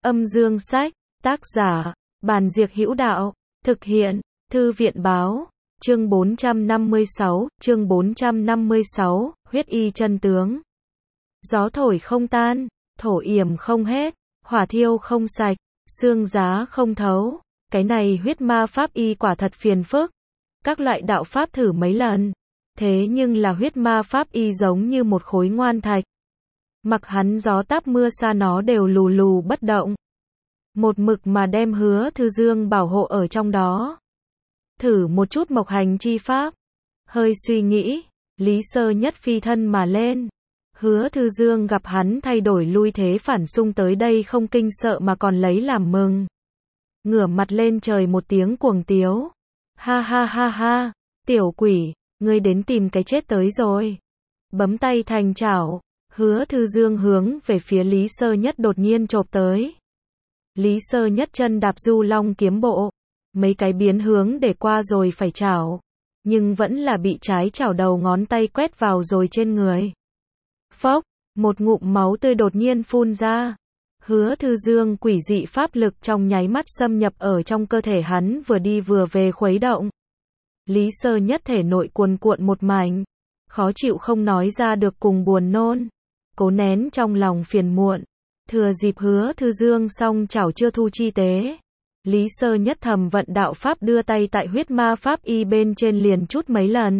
Âm dương sách, tác giả, Bàn Diệc Hữu Đạo, thực hiện, Thư viện báo, chương 456, huyết y chân tướng. Gió thổi không tan, thổ yểm không hết, hỏa thiêu không sạch, xương giá không thấu. Cái này huyết ma pháp y quả thật phiền phức. Các loại đạo pháp thử mấy lần. Thế nhưng là huyết ma pháp y giống như một khối ngoan thạch. Mặc hắn gió táp mưa sa nó đều lù lù bất động. Một mực mà đem Hứa Thư Dương bảo hộ ở trong đó. Thử một chút mộc hành chi pháp. Hơi suy nghĩ, Lý Sơ Nhất phi thân mà lên. Hứa Thư Dương gặp hắn thay đổi lui thế phản xung tới đây không kinh sợ mà còn lấy làm mừng. Ngửa mặt lên trời một tiếng cuồng tiếu. Ha ha ha ha, tiểu quỷ, ngươi đến tìm cái chết tới rồi. Bấm tay thành chảo, Hứa Thư Dương hướng về phía Lý Sơ Nhất đột nhiên chộp tới. Lý Sơ Nhất chân đạp du long kiếm bộ, mấy cái biến hướng để qua rồi phải chảo, nhưng vẫn là bị trái chảo đầu ngón tay quét vào rồi trên người. Phốc, một ngụm máu tươi đột nhiên phun ra. Hứa Thư Dương quỷ dị pháp lực trong nháy mắt xâm nhập ở trong cơ thể hắn vừa đi vừa về khuấy động. Lý Sơ Nhất thể nội cuồn cuộn một mảnh, khó chịu không nói ra được cùng buồn nôn, cố nén trong lòng phiền muộn. Thừa dịp Hứa Thư Dương xong chảo chưa thu chi tế, Lý Sơ Nhất thầm vận đạo pháp đưa tay tại huyết ma pháp y bên trên liền chút mấy lần.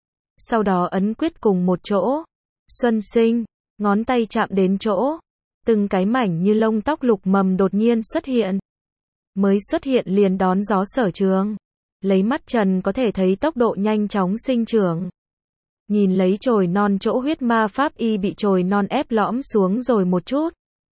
Sau đó ấn quyết cùng một chỗ. Xuân sinh, ngón tay chạm đến chỗ. Từng cái mảnh như lông tóc lục mầm đột nhiên xuất hiện. Mới xuất hiện liền đón gió sở trường. Lấy mắt trần có thể thấy tốc độ nhanh chóng sinh trưởng. Nhìn lấy chồi non chỗ huyết ma pháp y bị chồi non ép lõm xuống rồi một chút.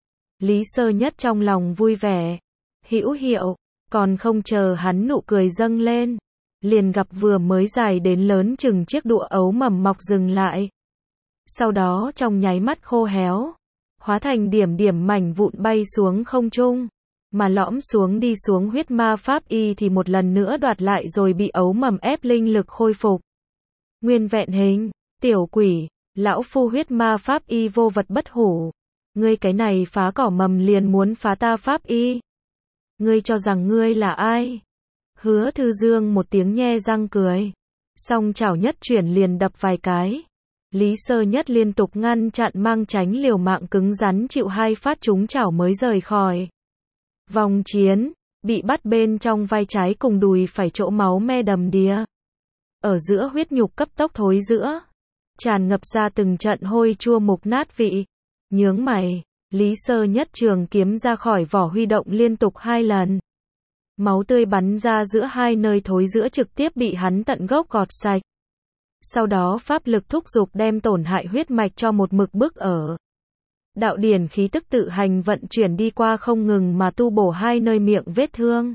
Lý Sơ Nhất trong lòng vui vẻ. Hữu hiệu, còn không chờ hắn nụ cười dâng lên. Liền gặp vừa mới dài đến lớn chừng chiếc đũa ấu mầm mọc dừng lại. Sau đó trong nháy mắt khô héo. Hóa thành điểm điểm mảnh vụn bay xuống không trung. Mà lõm xuống đi xuống huyết ma pháp y thì một lần nữa đoạt lại rồi bị ấu mầm ép linh lực khôi phục. Nguyên vẹn hình, tiểu quỷ, lão phu huyết ma pháp y vô vật bất hủ. Ngươi cái này phá cỏ mầm liền muốn phá ta pháp y. Ngươi cho rằng ngươi là ai? Hứa Thư Dương một tiếng nhe răng cười. Song chảo nhất chuyển liền đập vài cái. Lý Sơ Nhất liên tục ngăn chặn mang tránh liều mạng cứng rắn chịu hai phát trúng chảo mới rời khỏi. Vòng chiến, bị bắt bên trong vai trái cùng đùi phải chỗ máu me đầm đìa. Ở giữa huyết nhục cấp tốc thối rữa. Tràn ngập ra từng trận hôi chua mục nát vị. Nhướng mày, Lý Sơ Nhất trường kiếm ra khỏi vỏ huy động liên tục 2 lần. Máu tươi bắn ra giữa hai nơi thối rữa trực tiếp bị hắn tận gốc gọt sạch. Sau đó pháp lực thúc giục đem tổn hại huyết mạch cho một mực bước ở. Đạo điển khí tức tự hành vận chuyển đi qua không ngừng mà tu bổ hai nơi miệng vết thương.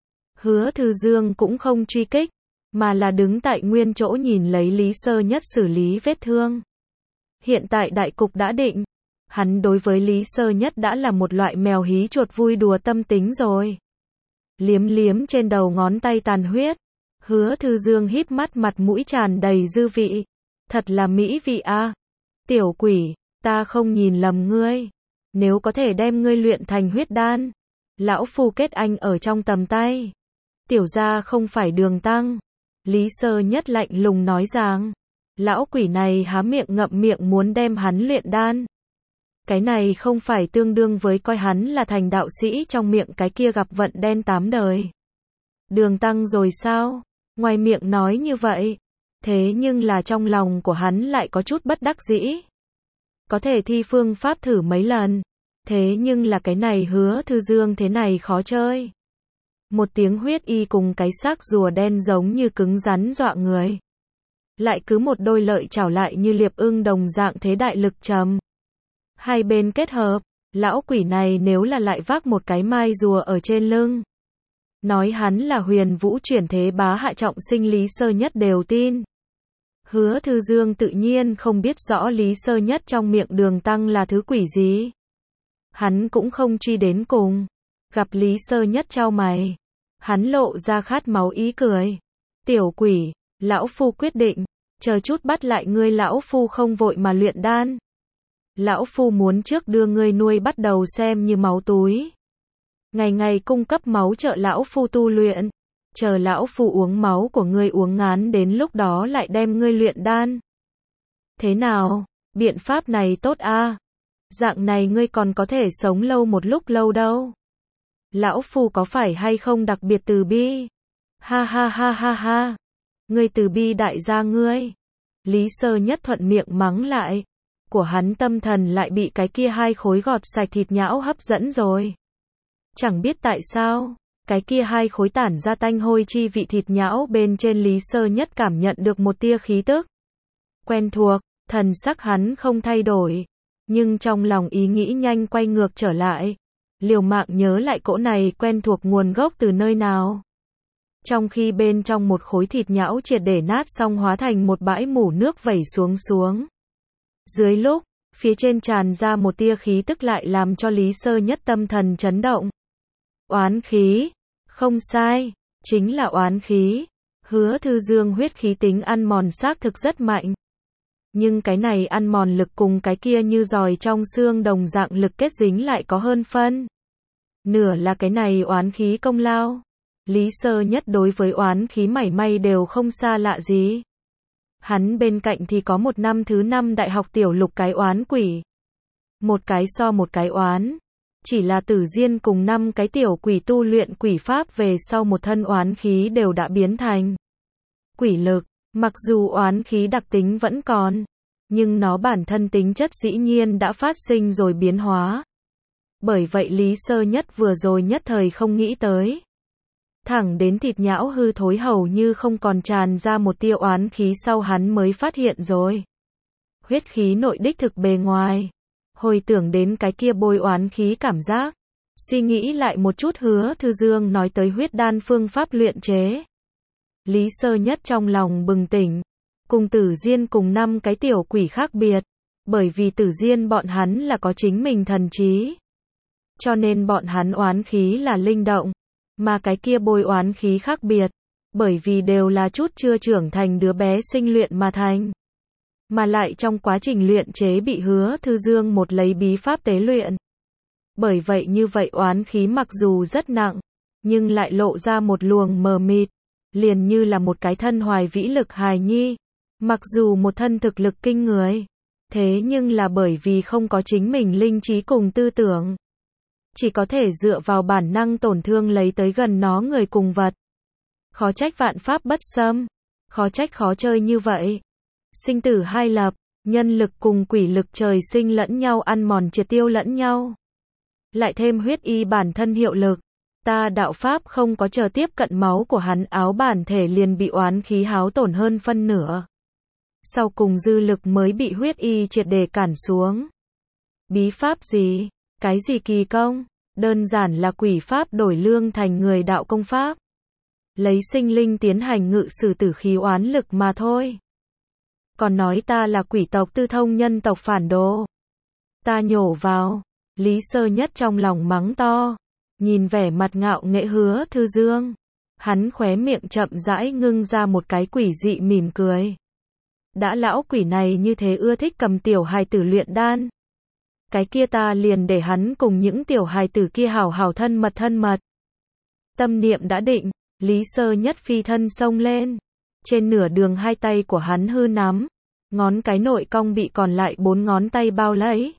Hứa Thư Dương cũng không truy kích, mà là đứng tại nguyên chỗ nhìn lấy Lý Sơ Nhất xử lý vết thương. Hiện tại đại cục đã định. Hắn đối với Lý Sơ Nhất đã là một loại mèo hí chuột vui đùa tâm tính rồi. Liếm liếm trên đầu ngón tay tàn huyết. Hứa Thư Dương híp mắt mặt mũi tràn đầy dư vị. Thật là mỹ vị a. Tiểu quỷ, ta không nhìn lầm ngươi. Nếu có thể đem ngươi luyện thành huyết đan, lão phu kết anh ở trong tầm tay. Tiểu gia không phải đường tăng. Lý Sơ Nhất lạnh lùng nói rằng, lão quỷ này há miệng ngậm miệng muốn đem hắn luyện đan. Cái này không phải tương đương với coi hắn là thành đạo sĩ trong miệng cái kia gặp vận đen 8 đời. Đường tăng rồi sao? Ngoài miệng nói như vậy, thế nhưng là trong lòng của hắn lại có chút bất đắc dĩ. Có thể thi phương pháp thử mấy lần, thế nhưng là cái này Hứa Thư Dương thế này khó chơi. Một tiếng huyết y cùng cái xác rùa đen giống như cứng rắn dọa người. Lại cứ một đôi lợi chảo lại như liệp ưng đồng dạng thế đại lực trầm. Hai bên kết hợp, lão quỷ này nếu là lại vác một cái mai rùa ở trên lưng. Nói hắn là huyền vũ chuyển thế bá hạ trọng sinh Lý Sơ Nhất đều tin. Hứa Thư Dương tự nhiên không biết rõ Lý Sơ Nhất trong miệng đường tăng là thứ quỷ gì. Hắn cũng không truy đến cùng. Gặp Lý Sơ Nhất chau mày. Hắn lộ ra khát máu ý cười. Tiểu quỷ, lão phu quyết định. Chờ chút bắt lại ngươi lão phu không vội mà luyện đan. Lão phu muốn trước đưa ngươi nuôi bắt đầu xem như máu túi. ngày ngày cung cấp máu trợ lão phu tu luyện. Chờ lão phu uống máu của ngươi uống ngán đến lúc đó lại đem ngươi luyện đan. Thế nào, biện pháp này tốt a? Dạng này ngươi còn có thể sống lâu một lúc lâu đâu. Lão phu có phải hay không đặc biệt từ bi? Ha ha ha ha ha. Ngươi từ bi đại gia ngươi. Lý Sơ Nhất thuận miệng mắng lại. Của hắn tâm thần lại bị cái kia 2 khối gọt sạch thịt nhão hấp dẫn rồi. Chẳng biết tại sao, cái kia 2 khối tản ra tanh hôi chi vị thịt nhão bên trên Lý Sơ Nhất cảm nhận được một tia khí tức. Quen thuộc, thần sắc hắn không thay đổi. Nhưng trong lòng ý nghĩ nhanh quay ngược trở lại. Liều mạng nhớ lại cỗ này quen thuộc nguồn gốc từ nơi nào. Trong khi bên trong một khối thịt nhão triệt để nát xong hóa thành một bãi mủ nước vẩy xuống. Dưới lúc, phía trên tràn ra một tia khí tức lại làm cho Lý Sơ Nhất tâm thần chấn động. Oán khí, không sai, chính là oán khí. Hứa Thư Dương huyết khí tính ăn mòn xác thực rất mạnh. Nhưng cái này ăn mòn lực cùng cái kia như giòi trong xương đồng dạng lực kết dính lại có hơn phân. Nửa là cái này oán khí công lao. Lý Sơ Nhất đối với oán khí mảy may đều không xa lạ gì. Hắn bên cạnh thì có một năm thứ 5 đại học tiểu lục cái oán quỷ. Một cái so một cái oán. Chỉ là Tử Diên cùng 5 cái tiểu quỷ tu luyện quỷ pháp về sau một thân oán khí đều đã biến thành quỷ lực. Mặc dù oán khí đặc tính vẫn còn, nhưng nó bản thân tính chất dĩ nhiên đã phát sinh rồi biến hóa. Bởi vậy Lý Sơ Nhất vừa rồi nhất thời không nghĩ tới. Thẳng đến thịt nhão hư thối hầu như không còn tràn ra một tia oán khí sau hắn mới phát hiện rồi. Huyết khí nội đích thực bề ngoài. Hồi tưởng đến cái kia bôi oán khí cảm giác. Suy nghĩ lại một chút Hứa Thư Dương nói tới huyết đan phương pháp luyện chế. Lý Sơ Nhất trong lòng bừng tỉnh. Cùng Tử Diên cùng 5 cái tiểu quỷ khác biệt. Bởi vì Tử Diên bọn hắn là có chính mình thần trí. Cho nên bọn hắn oán khí là linh động. Mà cái kia bôi oán khí khác biệt. Bởi vì đều là chút chưa trưởng thành đứa bé sinh luyện mà thành. Mà lại trong quá trình luyện chế bị Hứa Thư Dương một lấy bí pháp tế luyện. Bởi vậy như vậy oán khí mặc dù rất nặng. Nhưng lại lộ ra một luồng mờ mịt. Liền như là một cái thân hoài vĩ lực hài nhi. Mặc dù một thân thực lực kinh người. Thế nhưng là bởi vì không có chính mình linh trí cùng tư tưởng. Chỉ có thể dựa vào bản năng tổn thương lấy tới gần nó người cùng vật. Khó trách vạn pháp bất xâm. Khó trách khó chơi như vậy. Sinh tử hai lập. Nhân lực cùng quỷ lực trời sinh lẫn nhau ăn mòn triệt tiêu lẫn nhau. Lại thêm huyết y bản thân hiệu lực. Ta đạo pháp không có chờ tiếp cận máu của hắn áo bản thể liền bị oán khí háo tổn hơn phân nửa. Sau cùng dư lực mới bị huyết y triệt để cản xuống. Bí pháp gì? Cái gì kỳ công? Đơn giản là quỷ pháp đổi lương thành người đạo công pháp. Lấy sinh linh tiến hành ngự sử tử khí oán lực mà thôi. Còn nói ta là quỷ tộc tư thông nhân tộc phản đồ. Ta nhổ vào. Lý Sơ Nhất trong lòng mắng to. Nhìn vẻ mặt ngạo nghễ Hứa Thư Dương. Hắn khóe miệng chậm rãi ngưng ra một cái quỷ dị mỉm cười. Đã lão quỷ này như thế ưa thích cầm tiểu hài tử luyện đan. Cái kia ta liền để hắn cùng những tiểu hài tử kia hảo hảo thân mật. Tâm niệm đã định, Lý Sơ Nhất phi thân xông lên. Trên nửa đường 2 tay của hắn hư nắm. Ngón cái nội cong bị còn lại 4 ngón tay bao lấy.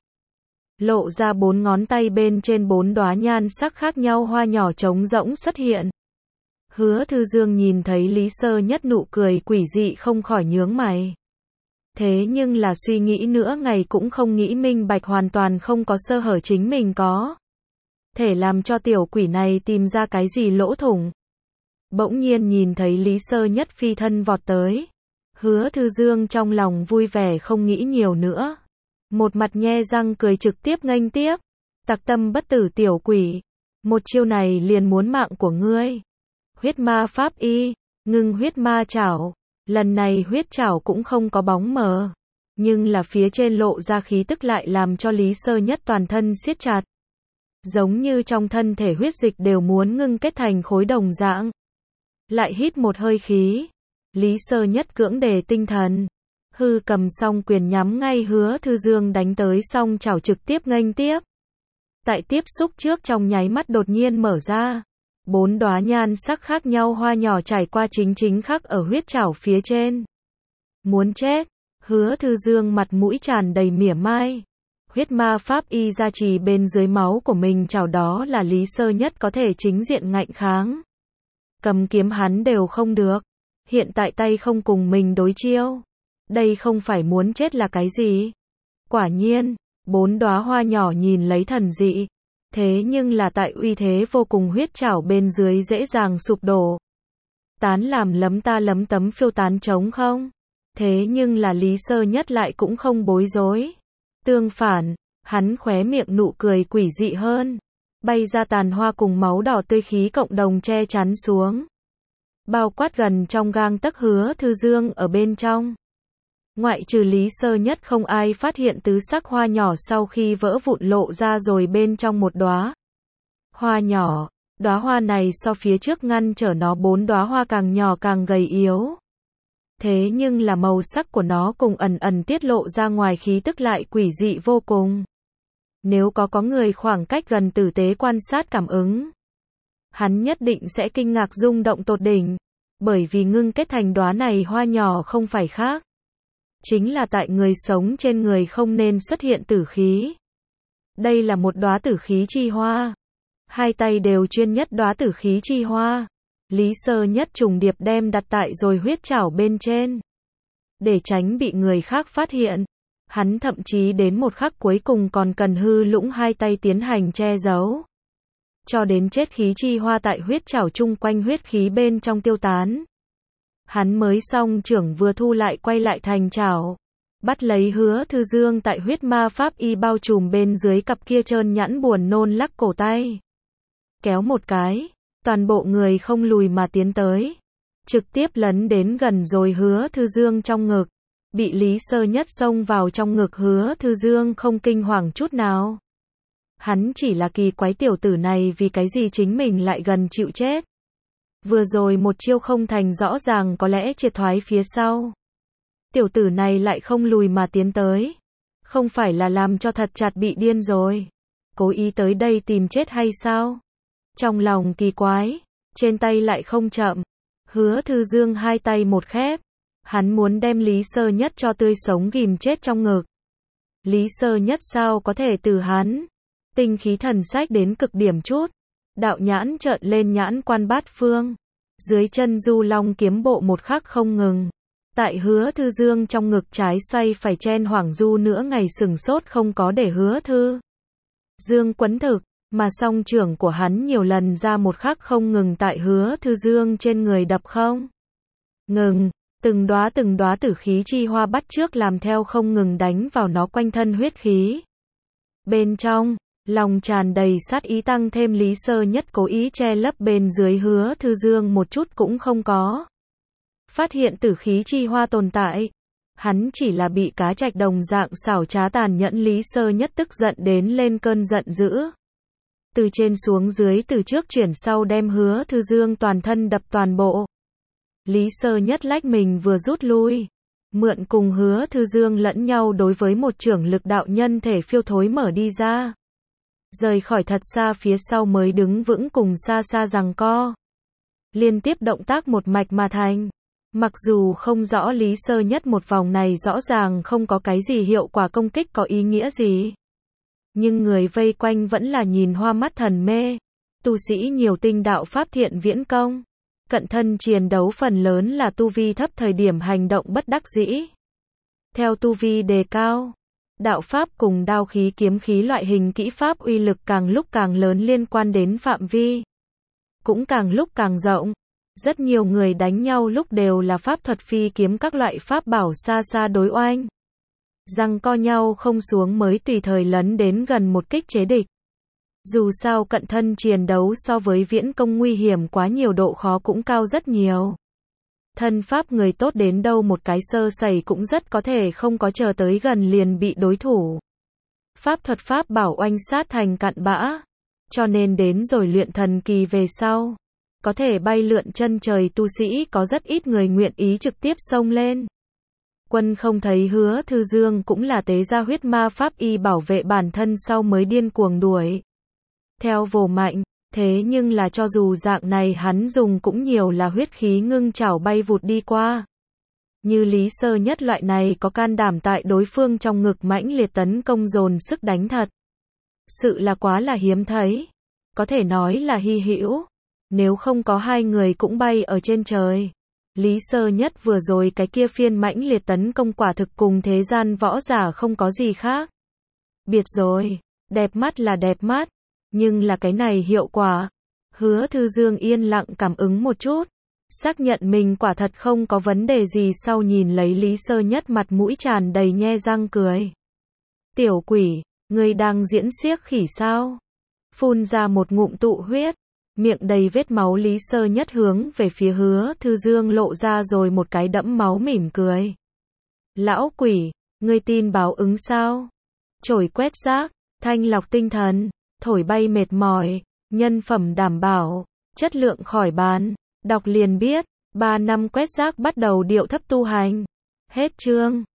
Lộ ra 4 ngón tay bên trên 4 đóa nhan sắc khác nhau hoa nhỏ trống rỗng xuất hiện. Hứa Thư Dương nhìn thấy Lý Sơ Nhất nụ cười quỷ dị không khỏi nhướng mày. Thế nhưng là suy nghĩ nữa ngày cũng không nghĩ minh bạch hoàn toàn không có sơ hở chính mình có. Thể làm cho tiểu quỷ này tìm ra cái gì lỗ thủng. Bỗng nhiên nhìn thấy Lý Sơ Nhất phi thân vọt tới. Hứa Thư Dương trong lòng vui vẻ không nghĩ nhiều nữa. Một mặt nhe răng cười trực tiếp nghênh tiếp. Tặc tâm bất tử tiểu quỷ. Một chiêu này liền muốn mạng của ngươi. Huyết ma pháp y. Ngưng huyết ma chảo. Lần này huyết chảo cũng không có bóng mờ. Nhưng là phía trên lộ ra khí tức lại làm cho Lý Sơ Nhất toàn thân siết chặt. Giống như trong thân thể huyết dịch đều muốn ngưng kết thành khối đồng dạng. Lại hít một hơi khí. Lý Sơ Nhất cưỡng đề tinh thần. Hư cầm xong quyền nhắm ngay Hứa Thư Dương đánh tới xong chảo trực tiếp nghênh tiếp. Tại tiếp xúc trước trong nháy mắt đột nhiên mở ra. 4 đóa nhan sắc khác nhau hoa nhỏ trải qua chính khắc ở huyết trảo phía trên. Muốn chết, Hứa Thư Dương mặt mũi tràn đầy mỉa mai. Huyết ma pháp y gia trì bên dưới máu của mình chảo đó là Lý Sơ Nhất có thể chính diện ngạnh kháng. Cầm kiếm hắn đều không được. Hiện tại tay không cùng mình đối chiêu. Đây không phải muốn chết là cái gì? Quả nhiên, 4 đóa hoa nhỏ nhìn lấy thần dị. Thế nhưng là tại uy thế vô cùng huyết trảo bên dưới dễ dàng sụp đổ. Tán làm lấm ta lấm tấm phiêu tán trống không? Thế nhưng là Lý Sơ Nhất lại cũng không bối rối. Tương phản, hắn khóe miệng nụ cười quỷ dị hơn. Bay ra tàn hoa cùng máu đỏ tươi khí cộng đồng che chắn xuống. Bao quát gần trong gang tấc Hứa Thư Dương ở bên trong. Ngoại trừ Lý Sơ Nhất không ai phát hiện tứ sắc hoa nhỏ sau khi vỡ vụn lộ ra rồi bên trong một đóa hoa nhỏ. Đóa hoa này so phía trước ngăn trở nó 4 đóa hoa càng nhỏ càng gầy yếu. Thế nhưng là màu sắc của nó cùng ẩn tiết lộ ra ngoài khí tức lại quỷ dị vô cùng. Nếu có người khoảng cách gần tử tế quan sát cảm ứng, hắn nhất định sẽ kinh ngạc rung động tột đỉnh, bởi vì ngưng kết thành đóa này hoa nhỏ không phải khác. Chính là tại người sống trên người không nên xuất hiện tử khí. Đây là một đóa tử khí chi hoa. Hai tay đều chuyên nhất đóa tử khí chi hoa. Lý Sơ Nhất trùng điệp đem đặt tại rồi huyết trảo bên trên. Để tránh bị người khác phát hiện, hắn thậm chí đến một khắc cuối cùng còn cần hư lũng hai tay tiến hành che giấu. Cho đến chết khí chi hoa tại huyết trảo chung quanh huyết khí bên trong tiêu tán. Hắn mới xong trưởng vừa thu lại quay lại thành trảo. Bắt lấy Hứa Thư Dương tại huyết ma pháp y bao trùm bên dưới cặp kia trơn nhẵn buồn nôn lắc cổ tay. Kéo một cái, toàn bộ người không lùi mà tiến tới. Trực tiếp lấn đến gần rồi Hứa Thư Dương trong ngực. Bị Lý Sơ Nhất xông vào trong ngực Hứa Thư Dương không kinh hoàng chút nào. Hắn chỉ là kỳ quái tiểu tử này vì cái gì chính mình lại gần chịu chết. Vừa rồi một chiêu không thành rõ ràng có lẽ triệt thoái phía sau. Tiểu tử này lại không lùi mà tiến tới. Không phải là làm cho thật chặt bị điên rồi. Cố ý tới đây tìm chết hay sao? Trong lòng kỳ quái, trên tay lại không chậm. Hứa Thư Dương hai tay một khép. Hắn muốn đem Lý Sơ Nhất cho tươi sống ghim chết trong ngực. Lý Sơ Nhất sao có thể từ hắn? Tinh khí thần sách đến cực điểm chút. Đạo nhãn trợn lên nhãn quan bát phương. Dưới chân du long kiếm bộ một khắc không ngừng. Tại Hứa Thư Dương trong ngực trái xoay phải chen hoảng du nữa ngày sừng sốt không có để Hứa Thư Dương quấn thực. Mà song trưởng của hắn nhiều lần ra một khắc không ngừng tại Hứa Thư Dương trên người đập không ngừng. Từng đóa tử khí chi hoa bắt chước làm theo không ngừng đánh vào nó quanh thân huyết khí. Bên trong, lòng tràn đầy sát ý tăng thêm Lý Sơ Nhất cố ý che lấp bên dưới Hứa Thư Dương một chút cũng không có. Phát hiện tử khí chi hoa tồn tại. Hắn chỉ là bị cá trạch đồng dạng xảo trá tàn nhẫn Lý Sơ Nhất tức giận đến lên cơn giận dữ. Từ trên xuống dưới từ trước chuyển sau đem Hứa Thư Dương toàn thân đập toàn bộ. Lý Sơ Nhất lách mình vừa rút lui. Mượn cùng Hứa Thư Dương lẫn nhau đối với một trưởng lực đạo nhân thể phiêu thối mở đi ra. Rời khỏi thật xa phía sau mới đứng vững cùng xa xa giằng co. Liên tiếp động tác một mạch mà thành. Mặc dù không rõ Lý Sơ Nhất một vòng này rõ ràng không có cái gì hiệu quả công kích có ý nghĩa gì. Nhưng người vây quanh vẫn là nhìn hoa mắt thần mê. Tu sĩ nhiều tinh đạo pháp thiện viễn công. Cận thân chiến đấu phần lớn là tu vi thấp thời điểm hành động bất đắc dĩ. Theo tu vi đề cao, đạo pháp cùng đao khí kiếm khí loại hình kỹ pháp uy lực càng lúc càng lớn liên quan đến phạm vi. Cũng càng lúc càng rộng. Rất nhiều người đánh nhau lúc đều là pháp thuật phi kiếm các loại pháp bảo xa xa đối oanh. Giằng co nhau không xuống mới tùy thời lấn đến gần một kích chế địch. Dù sao cận thân chiến đấu so với viễn công nguy hiểm quá nhiều độ khó cũng cao rất nhiều. Thân pháp người tốt đến đâu một cái sơ sẩy cũng rất có thể không có chờ tới gần liền bị đối thủ. Pháp thuật pháp bảo oanh sát thành cặn bã. Cho nên đến rồi luyện thần kỳ về sau. Có thể bay lượn chân trời tu sĩ có rất ít người nguyện ý trực tiếp xông lên. Quân không thấy Hứa Thư Dương cũng là tế ra huyết ma pháp y bảo vệ bản thân sau mới điên cuồng đuổi. theo vồ mạnh, thế nhưng là cho dù dạng này hắn dùng cũng nhiều là huyết khí ngưng chảo bay vụt đi qua. Như Lý Sơ Nhất loại này có can đảm tại đối phương trong ngực mãnh liệt tấn công dồn sức đánh thật. Sự là quá là hiếm thấy. Có thể nói là hy hữu. Nếu không có hai người cũng bay ở trên trời. Lý Sơ Nhất vừa rồi cái kia phiên mãnh liệt tấn công quả thực cùng thế gian võ giả không có gì khác. Biệt rồi, đẹp mắt là đẹp mắt, nhưng là cái này hiệu quả. Hứa Thư Dương yên lặng cảm ứng một chút, xác nhận mình quả thật không có vấn đề gì sau nhìn lấy Lý Sơ Nhất mặt mũi tràn đầy nhe răng cười. Tiểu quỷ, ngươi đang diễn xiếc khỉ sao? Phun ra một ngụm tụ huyết, miệng đầy vết máu Lý Sơ Nhất hướng về phía Hứa Thư Dương lộ ra rồi một cái đẫm máu mỉm cười. Lão quỷ, ngươi tin báo ứng sao? Chổi quét rác, thanh lọc tinh thần, thổi bay mệt mỏi, nhân phẩm đảm bảo, chất lượng khỏi bàn, đọc liền biết, 3 năm quét rác bắt đầu điệu thấp tu hành. Hết chương.